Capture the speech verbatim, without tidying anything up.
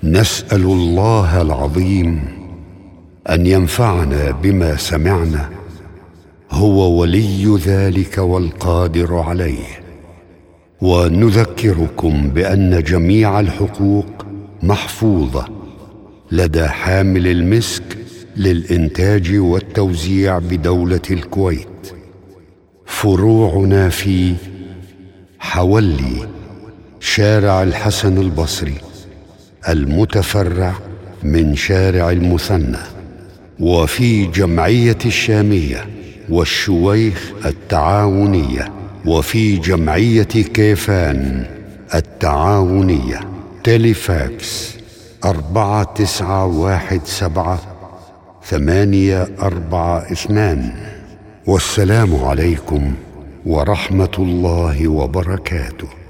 نسأل الله العظيم أن ينفعنا بما سمعنا، هو ولي ذلك والقادر عليه. ونذكركم بأن جميع الحقوق محفوظة لدى حامل المسك للإنتاج والتوزيع بدولة الكويت. فروعنا في حولي شارع الحسن البصري المتفرع من شارع المثنى، وفي جمعية الشامية والشويخ التعاونية، وفي جمعية كيفان التعاونية. تيليفاكس أربعة تسعة واحد سبعة ثمانية أربعة اثنان. والسلام عليكم ورحمة الله وبركاته.